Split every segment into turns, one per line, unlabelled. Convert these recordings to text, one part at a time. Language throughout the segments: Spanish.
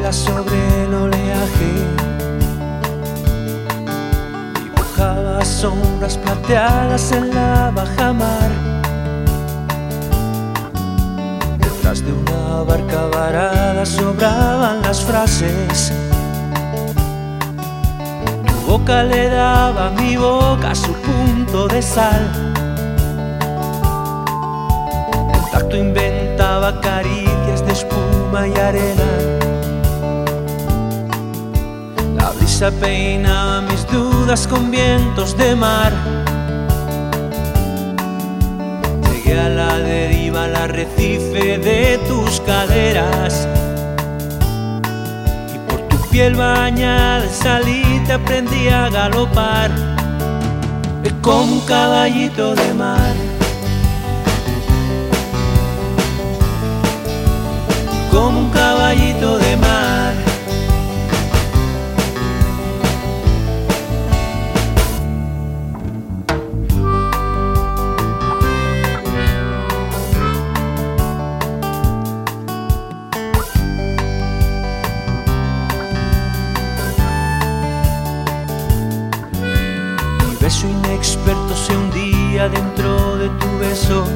vela sobre el oleaje dibujaba sombras plateadas en la bajamar. Detrás de una barca varada sobraban las frases. Tu boca le daba a mi boca su punto de sal. El tacto inventaba caricias de espuma y arena. La brisa peinaba mis dudas con vientos de mar. Llegué a la deriva, al arrecife de tus caderas, y por tu piel bañada en salite aprendí a galopar como un caballito de mar. Como un caballito de mar. Mi beso inexperto se hundía dentro de tu beso.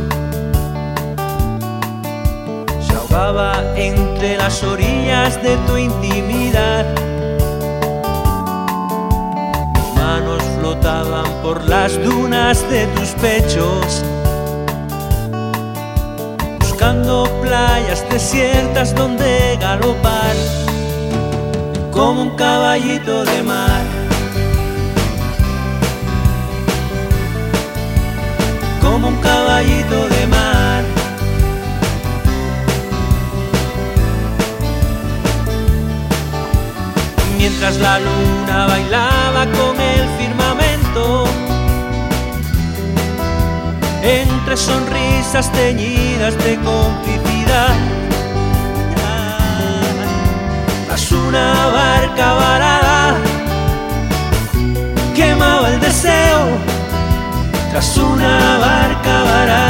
Entre las orillas de tu intimidad, mis manos flotaban por las dunas de tus pechos, buscando playas desiertas donde galopar como un caballito de mar. Como un caballito de mar. Mientras la luna bailaba con el firmamento, entre sonrisas teñidas de complicidad, tras una barca varada quemaba el deseo, tras una barca varada.